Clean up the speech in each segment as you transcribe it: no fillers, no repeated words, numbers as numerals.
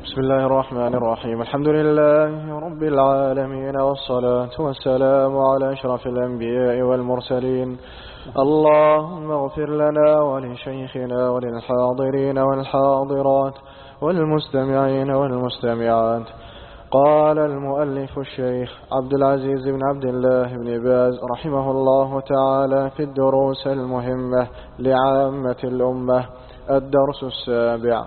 بسم الله الرحمن الرحيم. الحمد لله رب العالمين، والصلاة والسلام على أشرف الأنبياء والمرسلين. اللهم اغفر لنا ولشيخنا وللحاضرين والحاضرات والمستمعين والمستمعات. قال المؤلف الشيخ عبد العزيز بن عبد الله بن باز رحمه الله تعالى في الدروس المهمة لعامة الأمة: الدرس السابع: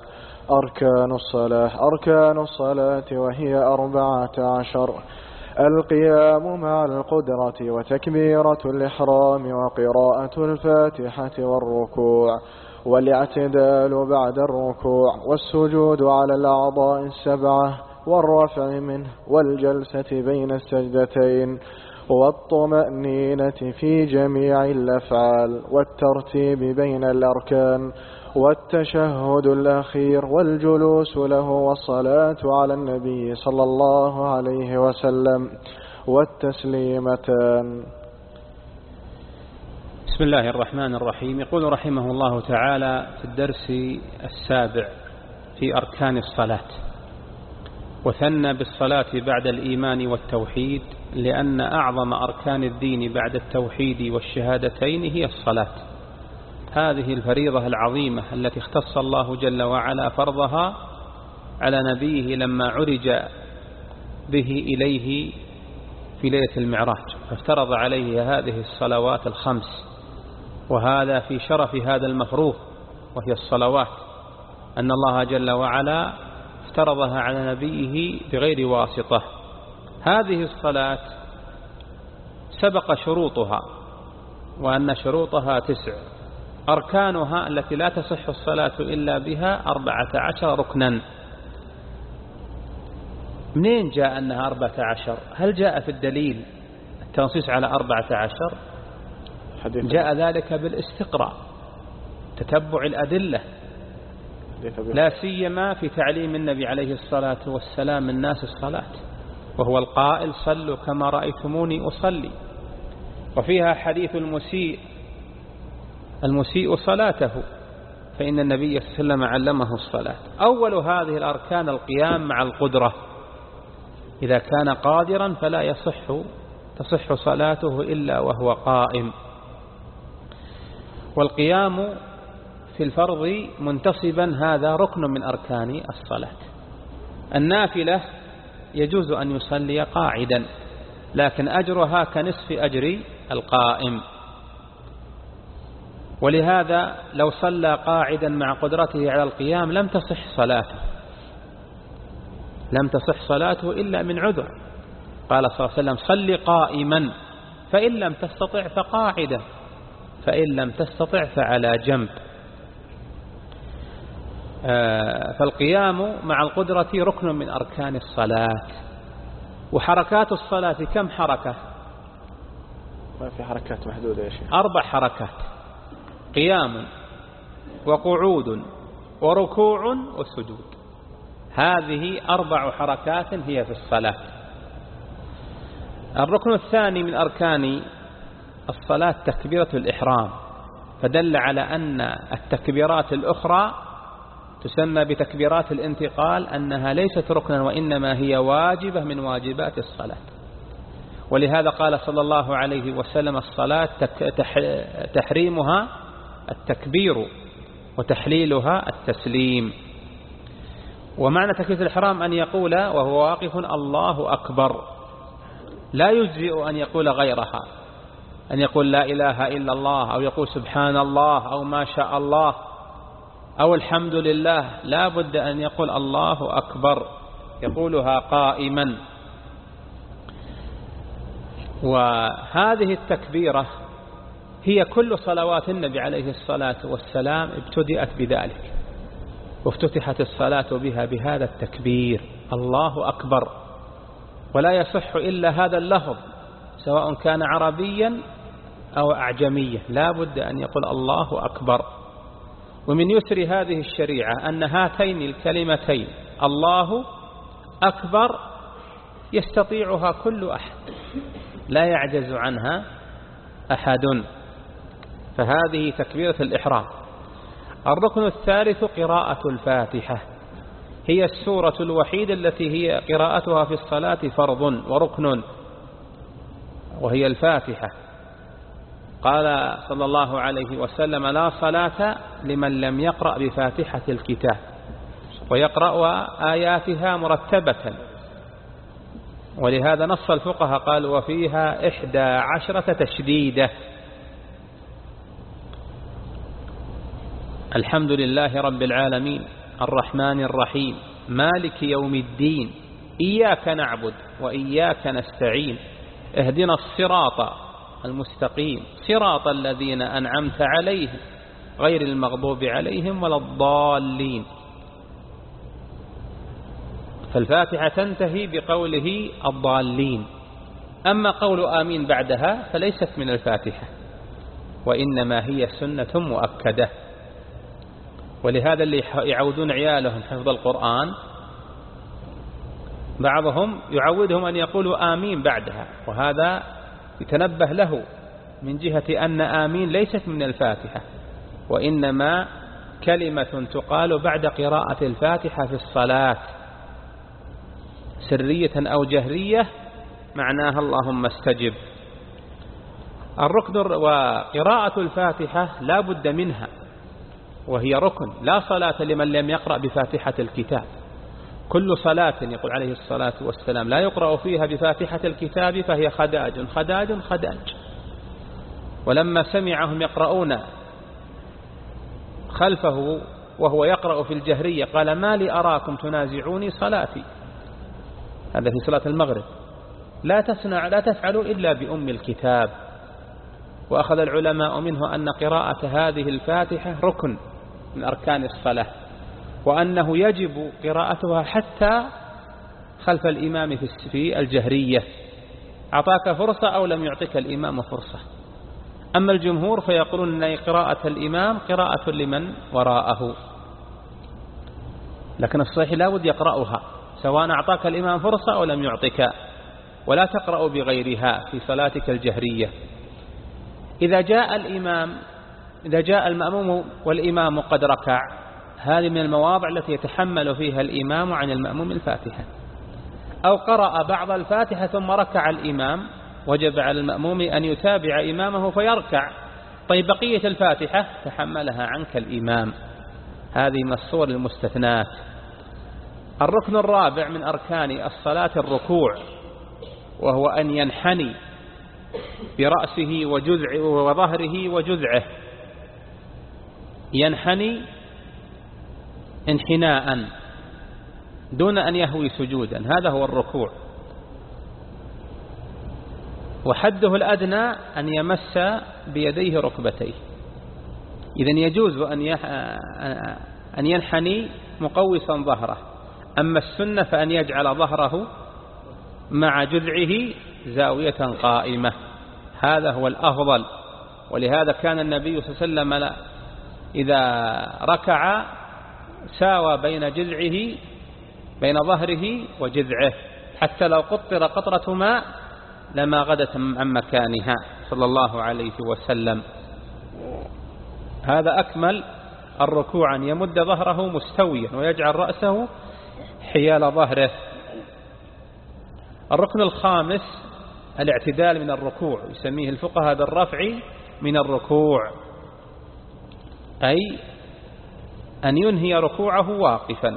أركان الصلاة، وهي 14: القيام مع القدرة، وتكبيرة الإحرام، وقراءة الفاتحة، والركوع، والاعتدال بعد الركوع، والسجود على الأعضاء 7، والرفع منه، والجلسة بين السجدتين، والطمأنينة في جميع الأفعال، والترتيب بين الأركان، والتشهد الأخير، والجلوس له، والصلاة على النبي صلى الله عليه وسلم، والتسليمتان. بسم الله الرحمن الرحيم. يقول رحمه الله تعالى في الدرس السابع في أركان الصلاة: وثنى بالصلاة بعد الإيمان والتوحيد، لأن أعظم أركان الدين بعد التوحيد والشهادتين هي الصلاة. هذه الفريضة العظيمة التي اختص الله جل وعلا فرضها على نبيه لما عرج به إليه في ليلة المعراج، فافترض عليه هذه الصلوات الخمس. وهذا في شرف هذا المفروض وهي الصلوات، أن الله جل وعلا افترضها على نبيه بغير واسطة. هذه الصلاة سبق شروطها، وأن شروطها 9. أركانها التي لا تصح الصلاة إلا بها 14 ركنا. منين جاء أنها 14؟ هل جاء في الدليل التنصيص على 14؟ جاء ذلك بالاستقراء، تتبع الأدلة، لا سيما في تعليم النبي عليه الصلاة والسلام الناس الصلاة، وهو القائل: صلوا كما رأيتموني أصلي. وفيها حديث المسيء صلاته، فإن النبي صلى الله عليه وسلم علمه الصلاة. أول هذه الأركان القيام مع القدرة، إذا كان قادرا فلا تصح صلاته إلا وهو قائم. والقيام في الفرض منتصبا هذا ركن من أركان الصلاة. النافلة يجوز أن يصلي قاعدا، لكن أجرها كنصف أجر القائم. ولهذا لو صلى قاعدا مع قدرته على القيام لم تصح صلاته إلا من عذر. قال صلى الله عليه وسلم: صل قائما، فإن لم تستطع فقاعدا، فإن لم تستطع فعلى جنب. فالقيام مع القدرة ركن من أركان الصلاة. وحركات الصلاة كم حركة؟ ما في حركات محدودة يا شيخ. 4 حركات: قيام، وقعود، وركوع، وسجود. هذه 4 حركات هي في الصلاة. الركن الثاني من أركان الصلاة تكبيرة الإحرام، فدل على أن التكبيرات الأخرى تسمى بتكبيرات الانتقال، أنها ليست ركنا وإنما هي واجبة من واجبات الصلاة. ولهذا قال صلى الله عليه وسلم: الصلاة تحريمها التكبير، وتحليلها التسليم. ومعنى تكبيرة الإحرام أن يقول وهو واقف: الله أكبر. لا يجزئ أن يقول غيرها، أن يقول لا إله إلا الله، أو يقول سبحان الله، أو ما شاء الله، أو الحمد لله. لا بد أن يقول الله أكبر، يقولها قائما. وهذه التكبيرة هي كل صلوات النبي عليه الصلاة والسلام ابتدأت بذلك، وافتتحت الصلاة بها بهذا التكبير: الله أكبر. ولا يصح إلا هذا اللفظ، سواء كان عربيا أو أعجميا، لا بد أن يقول الله أكبر. ومن يسر هذه الشريعة أن هاتين الكلمتين الله أكبر يستطيعها كل أحد، لا يعجز عنها أحد. فهذه تكبيرة الإحرام. الركن الثالث قراءة الفاتحة، هي السورة الوحيدة التي هي قراءتها في الصلاة فرض وركن، وهي الفاتحة. قال صلى الله عليه وسلم: لا صلاة لمن لم يقرأ بفاتحة الكتاب، ويقرأ آياتها مرتبة. ولهذا نص الفقهاء قال: وفيها 11 تشديدة. الحمد لله رب العالمين الرحمن الرحيم مالك يوم الدين إياك نعبد وإياك نستعين اهدنا الصراط المستقيم صراط الذين أنعمت عليهم غير المغضوب عليهم ولا الضالين. فالفاتحة تنتهي بقوله الضالين. أما قول آمين بعدها فليست من الفاتحة، وإنما هي سنة مؤكدة. ولهذا اللي يعودون عيالهم حفظ القرآن بعضهم يعودهم أن يقولوا آمين بعدها، وهذا يتنبه له من جهة أن آمين ليست من الفاتحة، وإنما كلمة تقال بعد قراءة الفاتحة في الصلاة سرية أو جهرية، معناها اللهم استجب. الركن وقراءة الفاتحة لا بد منها، وهي ركن. لا صلاة لمن لم يقرأ بفاتحة الكتاب. كل صلاة يقول عليه الصلاة والسلام لا يقرأ فيها بفاتحة الكتاب فهي خداج خداج خداج. ولما سمعهم يقرؤون خلفه وهو يقرأ في الجهرية قال: ما لي أراكم تنازعوني صلاتي. هذا في صلاة المغرب. لا تفعلوا إلا بأم الكتاب. وأخذ العلماء منه أن قراءة هذه الفاتحة ركن من أركان الصلاة، وأنه يجب قراءتها حتى خلف الإمام في الجهرية، أعطاك فرصة أو لم يعطيك الإمام فرصة. أما الجمهور فيقولون أن قراءة الإمام قراءة لمن وراءه، لكن الصحيح لا بد يقرأها سواء أعطاك الإمام فرصة أو لم يعطيك، ولا تقرأ بغيرها في صلاتك الجهرية. إذا جاء المأموم والإمام قد ركع، هذه من المواضع التي يتحمل فيها الإمام عن المأموم الفاتحة. أو قرأ بعض الفاتحة ثم ركع الإمام، وجب على المأموم أن يتابع إمامه فيركع. طيب بقية الفاتحة تحملها عنك الإمام. هذه من الصور المستثنات. الركن الرابع من أركان الصلاة الركوع، وهو أن ينحني برأسه وظهره وجذعه. ينحني انحناء دون أن يهوي سجودا، هذا هو الركوع. وحده الأدنى أن يمس بيديه ركبتيه. إذن يجوز أن ينحني مقوسا ظهره. أما السنة فأن يجعل ظهره مع جذعه زاوية قائمة، هذا هو الأفضل. ولهذا كان النبي صلى الله عليه وسلم إذا ركع ساوى بين ظهره وجذعه، حتى لو قطر قطرة ماء لما غدت عن مكانها صلى الله عليه وسلم. هذا أكمل الركوع، أن يمد ظهره مستويا ويجعل رأسه حيال ظهره. الركن الخامس الاعتدال من الركوع، يسميه الفقهاء بالرفع من الركوع، أي أن ينهي ركوعه واقفا.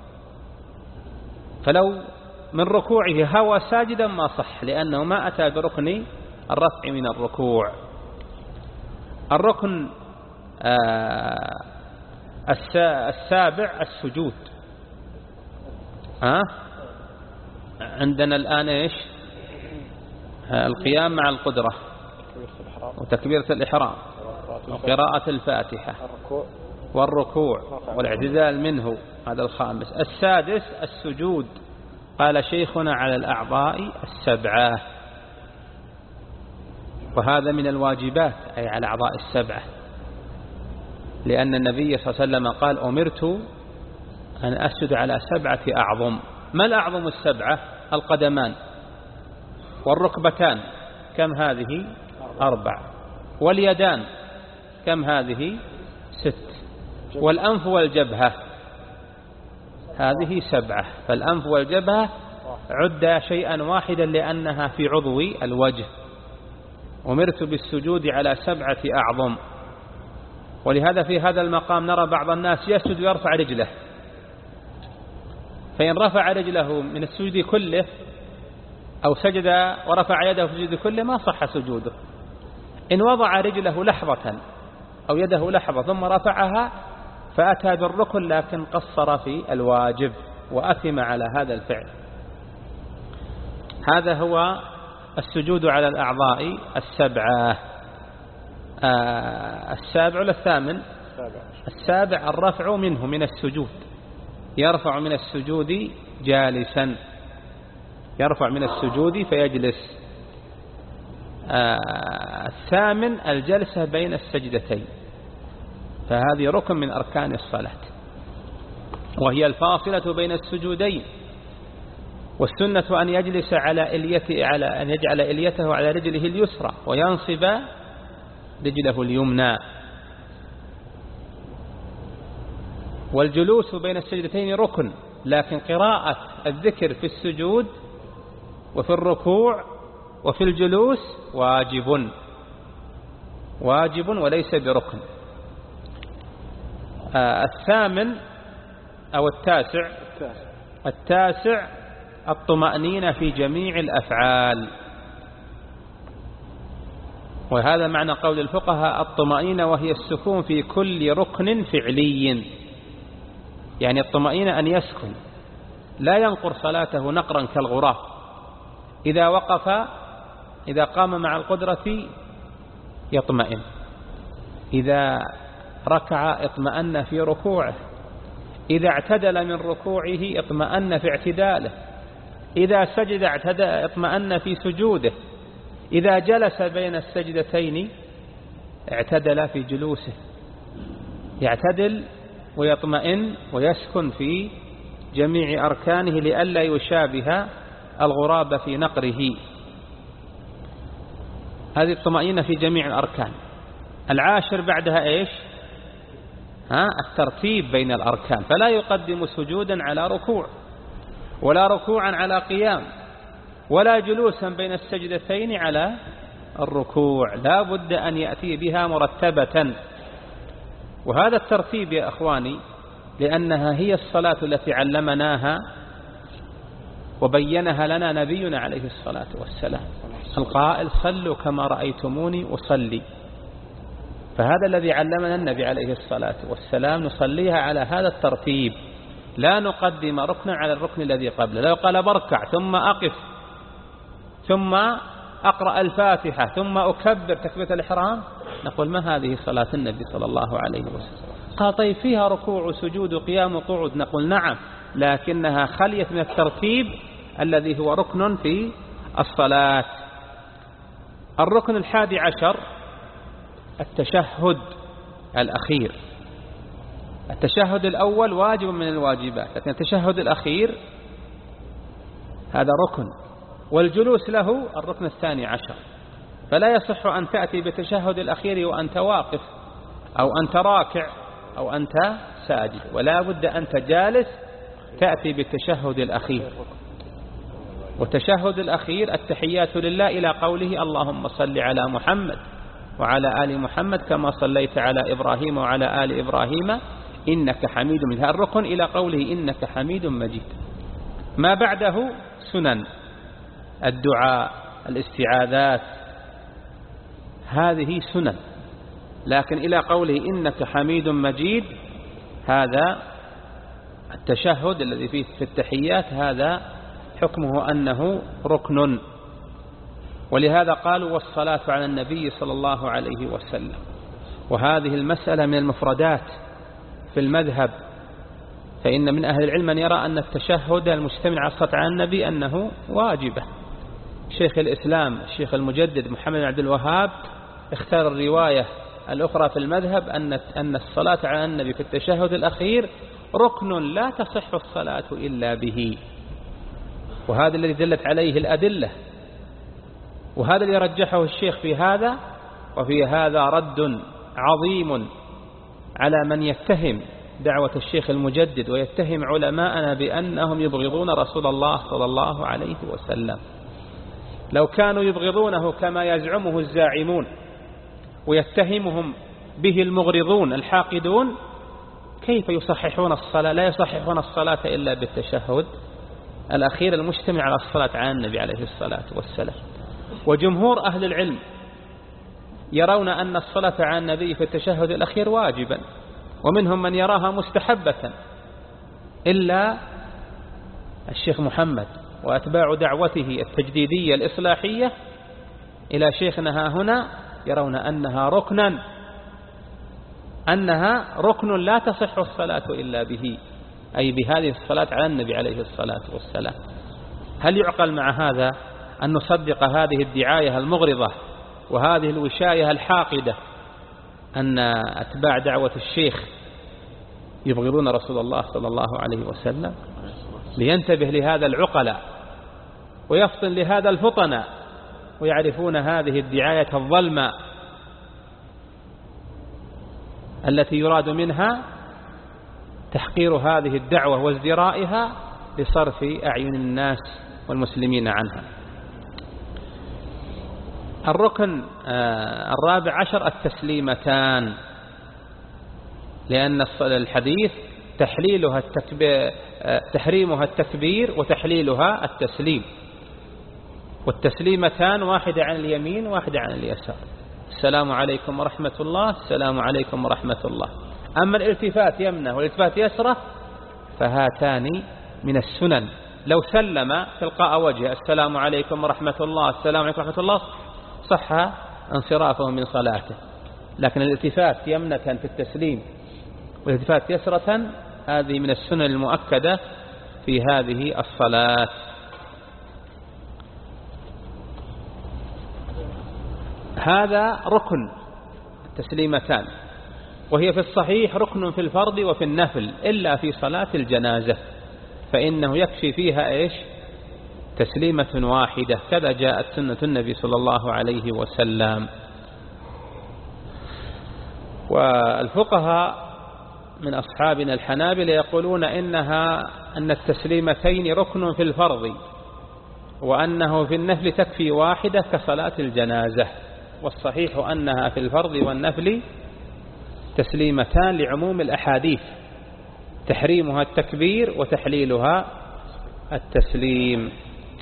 فلو من ركوعه هوى ساجدا ما صح، لأنه ما أتى بركن الرفع من الركوع. الركن السابع السجود. عندنا الآن إيش؟ القيام مع القدرة، وتكبيرة الإحرام، وقراءة الفاتحة، والركوع والاعتدال منه، هذا الخامس. السادس السجود. قال شيخنا على الأعضاء السبعة، وهذا من الواجبات، أي على الأعضاء السبعة، لأن النبي صلى الله عليه وسلم قال: أمرت أن أسجد على 7 أعظم. ما الأعظم السبعة؟ القدمان والركبتان، كم هذه؟ 4. واليدان كم هذه؟ 6. والأنف والجبهة، هذه 7. فالأنف والجبهة عد شيئا واحدا لأنها في عضو الوجه. أمرت بالسجود على 7 أعظم. ولهذا في هذا المقام نرى بعض الناس يسجد ويرفع رجله، فإن رفع رجله من السجود كله أو سجد ورفع يده في السجود كله ما صح سجوده. إن وضع رجله لحظة أو يده لحظة ثم رفعها فأتى بالركن لكن قصر في الواجب وأثم على هذا الفعل. هذا هو السجود على الأعضاء 7. 7 ولا 8؟ 7 الرفع منه من السجود، يرفع من السجود جالسا، يرفع من السجود فيجلس. 8 الجلسة بين السجدتين، فهذه ركن من أركان الصلاة وهي الفاصلة بين السجودين. والسنة أن يجلس على إليته، على أن يجعل إليته على رجله اليسرى وينصب رجله اليمنى. والجلوس بين السجدتين ركن، لكن قراءة الذكر في السجود وفي الركوع وفي الجلوس واجب وليس بركن. 8 أو 9 الطمأنينة في جميع الأفعال. وهذا معنى قول الفقهاء الطمأنينة وهي السكون في كل ركن فعلي، يعني الطمأنينة أن يسكن لا ينقر صلاته نقرا كالغراب. إذا وقف، إذا قام مع القدرة يطمئن، إذا ركع اطمأن في ركوعه، إذا اعتدل من ركوعه اطمأن في اعتداله، إذا سجد اطمأن في سجوده، إذا جلس بين السجدتين اعتدل في جلوسه، يعتدل ويطمئن ويسكن في جميع أركانه لئلا يشابه الغراب في نقره. هذه الطمأنينة في جميع الأركان. 10 بعدها إيش؟ الترتيب بين الأركان، فلا يقدم سجودا على ركوع ولا ركوعا على قيام ولا جلوسا بين السجدتين على الركوع، لا بد أن يأتي بها مرتبة. وهذا الترتيب يا أخواني لأنها هي الصلاة التي علمناها وبينها لنا نبينا عليه الصلاة والسلام، القائل صلوا كما رأيتموني أصلي. فهذا الذي علمنا النبي عليه الصلاة والسلام، نصليها على هذا الترتيب، لا نقدم ركنا على الركن الذي قبله. لو قال بركع ثم أقف ثم أقرأ الفاتحة ثم أكبر تكبيرة الإحرام، نقول ما هذه صلاة النبي صلى الله عليه وسلم. قال طيب فيها ركوع وسجود وقيام وقعود، نقول نعم، لكنها خليت من الترتيب الذي هو ركن في الصلاة. الركن 11 التشهد الأخير. التشهد الأول واجب من الواجبات، لكن التشهد الأخير هذا ركن، والجلوس له الركن 12. فلا يصح أن تأتي بالتشهد الأخير وأنت واقف أو أنت راكع أو أنت ساجد، ولا بد أنت جالس تأتي بالتشهد الأخير. والتشهد الأخير التحيات لله إلى قوله اللهم صل على محمد وعلى آل محمد كما صليت على إبراهيم وعلى آل إبراهيم إنك حميد مجيد. هذا الركن إلى قوله إنك حميد مجيد. ما بعده سنن، الدعاء، الاستعاذات، هذه سنن، لكن إلى قوله إنك حميد مجيد هذا التشهد الذي فيه في التحيات هذا حكمه أنه ركن. ولهذا قالوا والصلاة على النبي صلى الله عليه وسلم. وهذه المسألة من المفردات في المذهب، فإن من أهل العلم من يرى أن التشهد المجتمع على الصلاة على النبي أنه واجبة. شيخ الإسلام الشيخ المجدد محمد بن عبد الوهاب اختار الرواية الأخرى في المذهب أن الصلاة على النبي في التشهد الأخير ركن لا تصح الصلاة إلا به، وهذا الذي دلت عليه الأدلة، وهذا اللي رجحه الشيخ في هذا. وفي هذا رد عظيم على من يتهم دعوة الشيخ المجدد ويتهم علماءنا بأنهم يبغضون رسول الله صلى الله عليه وسلم. لو كانوا يبغضونه كما يزعمه الزاعمون ويتهمهم به المغرضون الحاقدون، كيف يصححون الصلاة؟ لا يصححون الصلاة إلا بالتشهد الأخير المجتمع على الصلاة على النبي عليه الصلاة والسلام. وجمهور أهل العلم يرون أن الصلاة على النبي في التشهد الأخير واجبا، ومنهم من يراها مستحبة، إلا الشيخ محمد وأتباع دعوته التجديدية الإصلاحية إلى شيخنا هنا يرون أنها ركن لا تصح الصلاة إلا به، أي بهذه الصلاة على النبي عليه الصلاة والسلام. هل يعقل مع هذا أن نصدق هذه الدعاية المغرضة وهذه الوشاية الحاقدة أن أتباع دعوة الشيخ يبغضون رسول الله صلى الله عليه وسلم؟ لينتبه لهذا العقلاء ويفطن لهذا الفطناء ويعرفون هذه الدعاية الظلمة التي يراد منها تحقير هذه الدعوة وازدرائها لصرف أعين الناس والمسلمين عنها. الركن الرابع عشر التسليمتان، لأن الحديث تحريمها التكبير وتحليلها التسليم، والتسليمتان واحدة عن اليمين واحدة عن اليسار. السلام عليكم ورحمة الله، السلام عليكم ورحمة الله. أما الالتفات يمنة والالتفات يسرة فهاتان من السنن. لو سلم تلقاء وجه السلام عليكم ورحمة الله، السلام عليكم ورحمة الله، صح انصرافه من صلاته. لكن الالتفات يمنة في التسليم والالتفات يسرة هذه من السنن المؤكدة في هذه الصلاة. هذا ركن التسليمتان، وهي في الصحيح ركن في الفرض وفي النفل إلا في صلاة الجنازة، فإنه يكفي فيها تسليمة واحدة، كذا جاءت سنة النبي صلى الله عليه وسلم. والفقهاء من أصحابنا الحنابلة يقولون أن التسليمتين ركن في الفرض، وأنه في النفل تكفي واحدة كصلاة الجنازة. والصحيح أنها في الفرض والنفل تسليمتان لعموم الأحاديث، تحريمها التكبير وتحليلها التسليم.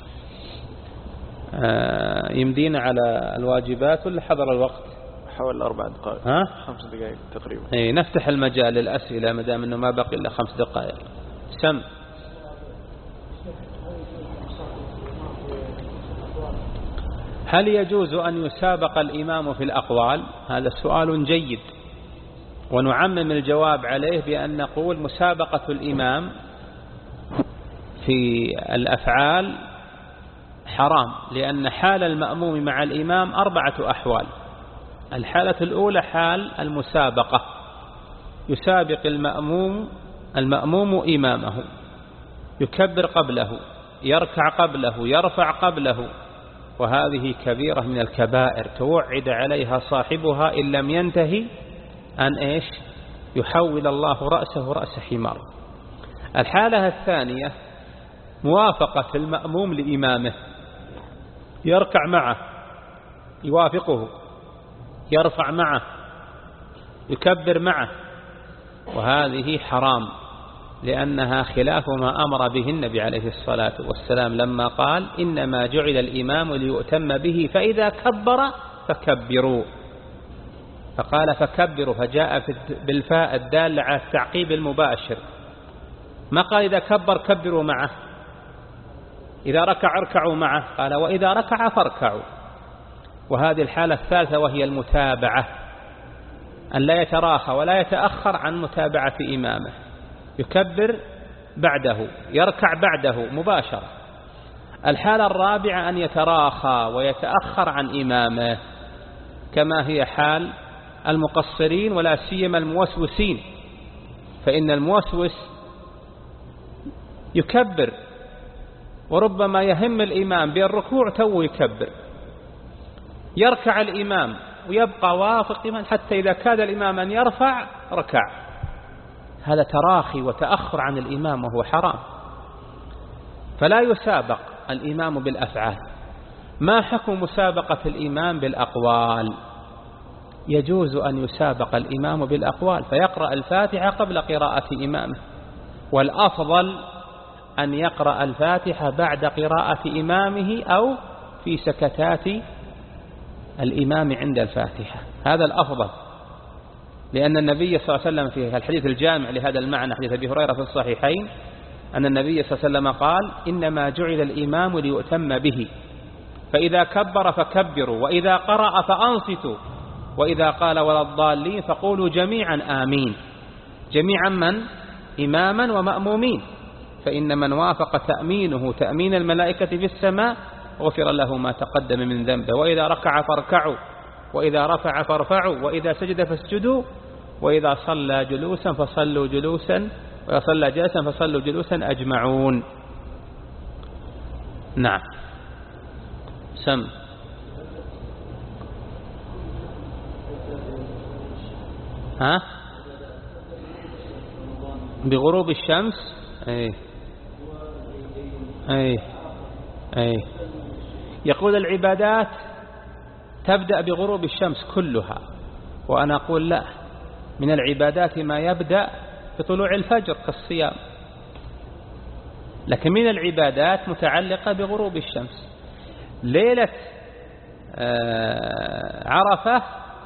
يمدينا على الواجبات ولا حضر الوقت؟ حوالي 4 دقائق 5 دقائق تقريبا. نفتح المجال للأسئلة ما دام أنه ما بقي إلا 5 دقائق. سم. هل يجوز أن يسابق الإمام في الأقوال؟ هذا سؤال جيد، ونعمم الجواب عليه بأن نقول مسابقة الإمام في الأفعال حرام، لأن حال المأموم مع الإمام 4 أحوال. الحالة الأولى حال المسابقة، يسابق المأموم إمامه، يكبر قبله، يركع قبله، يرفع قبله، وهذه كبيرة من الكبائر توعد عليها صاحبها إن لم ينتهي أن يحول الله رأسه رأس حمار. الحالة الثانية موافقة المأموم لإمامه، يركع معه، يوافقه، يرفع معه، يكبر معه، وهذه حرام لأنها خلاف ما أمر به النبي عليه الصلاة والسلام لما قال إنما جعل الإمام ليؤتم به فإذا كبر فكبروا، فقال فكبروا، فجاء بالفاء الدالة على التعقيب المباشر، ما قال إذا كبر كبروا معه، إذا ركع اركعوا معه، قال وإذا ركع فاركعوا. وهذه الحالة الثالثة وهي المتابعة، أن لا يتراخى ولا يتأخر عن متابعة إمامه، يكبر بعده، يركع بعده مباشرة. الحالة الرابعة أن يتراخى ويتأخر عن إمامه، كما هي حال المقصرين ولا سيما الموسوسين، فإن الموسوس يكبر وربما يهم الإمام بالركوع تو يكبر، يركع الإمام ويبقى وافق حتى إذا كاد الإمام أن يرفع ركع، هذا تراخي وتأخر عن الإمام وهو حرام. فلا يسابق الإمام بالأفعال. ما حكم مسابقة الإمام بالأقوال؟ يجوز أن يسابق الإمام بالأقوال فيقرأ الفاتحة قبل قراءة إمامه، والأفضل أن يقرأ الفاتحة بعد قراءة إمامه أو في سكتات الإمام عند الفاتحة، هذا الأفضل. لأن النبي صلى الله عليه وسلم في الحديث الجامع لهذا المعنى حديث أبي هريرة في الصحيحين أن النبي صلى الله عليه وسلم قال: إنما جعل الإمام ليؤتم به، فإذا كبر فكبروا، وإذا قرأ فأنصتوا، وإذا قال ولا الضالين فقولوا جميعا آمين. جميعا من؟ إماما ومأمومين. فإن من وافق تأمينه تأمين الملائكة في السماء غفر له ما تقدم من ذنبه. وإذا ركع فاركعوا، وإذا رفع فارفعوا، وإذا سجد فاسجدوا، وإذا صلى جلوسا فصلوا جلوسا، وإذا صلى جالسا فصلوا جلوسا أجمعون. نعم. سم. ها؟ بغروب الشمس. أي يقول العبادات تبدأ بغروب الشمس كلها، وأنا أقول لا، من العبادات ما يبدأ بطلوع الفجر كالصيام، لكن من العبادات متعلقة بغروب الشمس. ليلة عرفة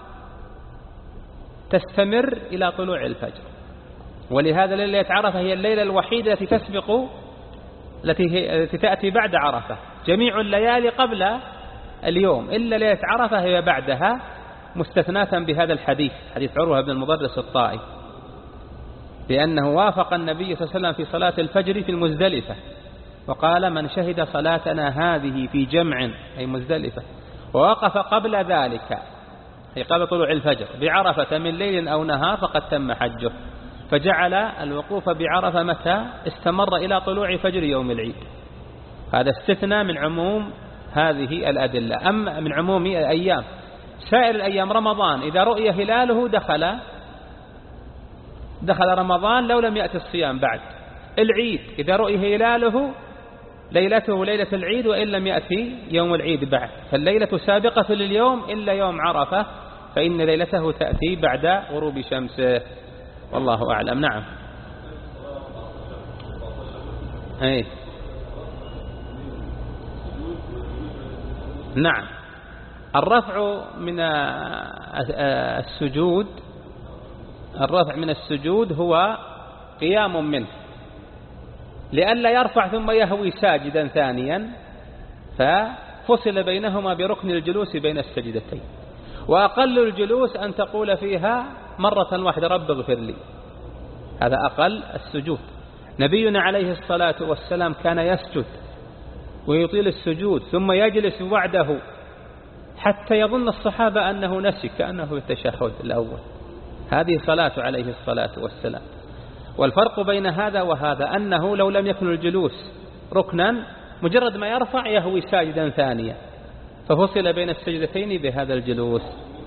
تستمر إلى طلوع الفجر، ولهذا ليلة عرفة هي الليلة الوحيدة التي تسبق التي تأتي بعد عرفة. جميع الليالي قبل اليوم إلا ليلة عرفة هي بعدها، مستثناة بهذا الحديث، حديث عروة بن المضرس الطائي، لأنه وافق النبي صلى الله عليه وسلم في صلاة الفجر في المزدلفة، وقال: من شهد صلاتنا هذه في جمع أي مزدلفة ووقف قبل ذلك أي قبل طلوع الفجر بعرفة من ليل أو نهار فقد تم حجه. فجعل الوقوف بعرفة متى؟ استمر إلى طلوع فجر يوم العيد. هذا استثناء من عموم هذه الأدلة. أما من عموم الأيام سائر الأيام، رمضان إذا رؤي هلاله دخل رمضان لو لم يأتي الصيام بعد. العيد إذا رؤي هلاله ليلته ليلة العيد وإن لم يأتي يوم العيد بعد، فالليلة سابقة لليوم إلا يوم عرفة، فإن ليلته تأتي بعد غروب شمسه، والله أعلم. نعم. نعم. الرفع من السجود هو قيام منه، لئلا يرفع ثم يهوي ساجدا ثانيا، ففصل بينهما بركن الجلوس بين السجدتين. وأقل الجلوس أن تقول فيها مرة واحدة رب اغفر لي، هذا أقل السجود. نبينا عليه الصلاة والسلام كان يسجد ويطيل السجود ثم يجلس وعده حتى يظن الصحابة أنه نسي، كأنه في التشهد الأول. هذه صلاة عليه الصلاة والسلام. والفرق بين هذا وهذا أنه لو لم يكن الجلوس ركنا، مجرد ما يرفع يهوي ساجدا ثانيا، ففصل بين السجدتين بهذا الجلوس.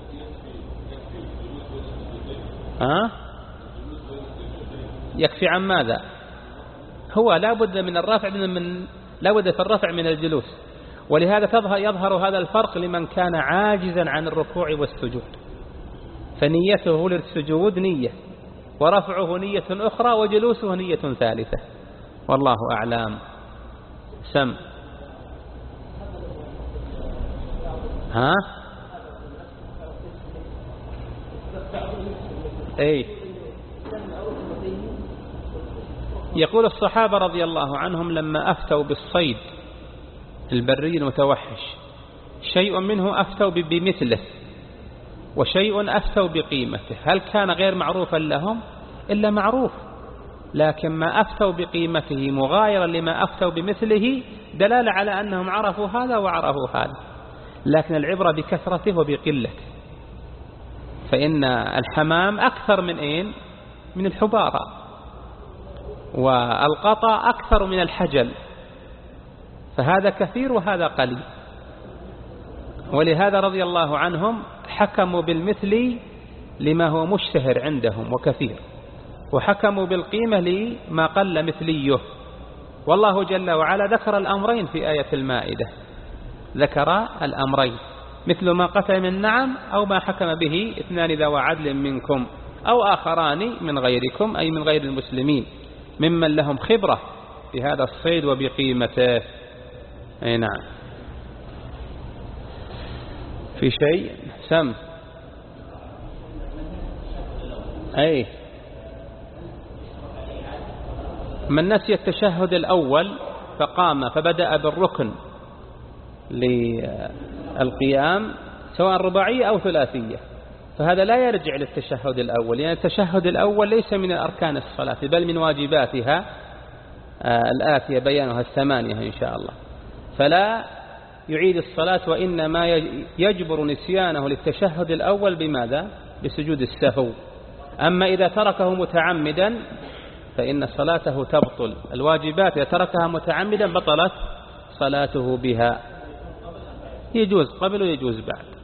يكفي عن ماذا؟ هو لا بد من الرفع لا بد في الرفع من الجلوس، ولهذا يظهر هذا الفرق لمن كان عاجزا عن الركوع والسجود، فنيته للسجود نية، ورفعه نية أخرى، وجلوسه نية ثالثة، والله أعلم. سم. يقول الصحابة رضي الله عنهم لما أفتوا بالصيد البري المتوحش، شيء منه أفتوا بمثله وشيء أفتوا بقيمته. هل كان غير معروفا لهم؟ إلا معروف، لكن ما أفتوا بقيمته مغايرا لما أفتوا بمثله دلالة على أنهم عرفوا هذا وعرفوا هذا، لكن العبرة بكثرته وبقلته. فإن الحمام أكثر من الحبارة، والقطا أكثر من الحجل، فهذا كثير وهذا قليل. ولهذا رضي الله عنهم حكموا بالمثل لما هو مشتهر عندهم وكثير، وحكموا بالقيمة لما قل مثليه. والله جل وعلا ذكر الأمرين في آية المائدة، ذكر الأمرين مثل ما قتل من نعم أو ما حكم به 2 ذوى عدل منكم أو آخران من غيركم، أي من غير المسلمين ممن لهم خبرة في هذا الصيد وبقيمته. أي نعم. في شيء سم أي من نسي التشهد الأول فقام فبدأ بالركن للقيام سواء رباعية أو ثلاثية، فهذا لا يرجع للتشهد الأول، لأن التشهد الأول ليس من أركان الصلاة بل من واجباتها الآتية بيانها 8 إن شاء الله، فلا يعيد الصلاة، وإنما يجبر نسيانه للتشهد الأول بماذا؟ بسجود السهو. أما إذا تركه متعمدا فإن صلاته تبطل. الواجبات إذا تركها متعمدا بطلت صلاته بها، يجوز قبل ويجوز بعد.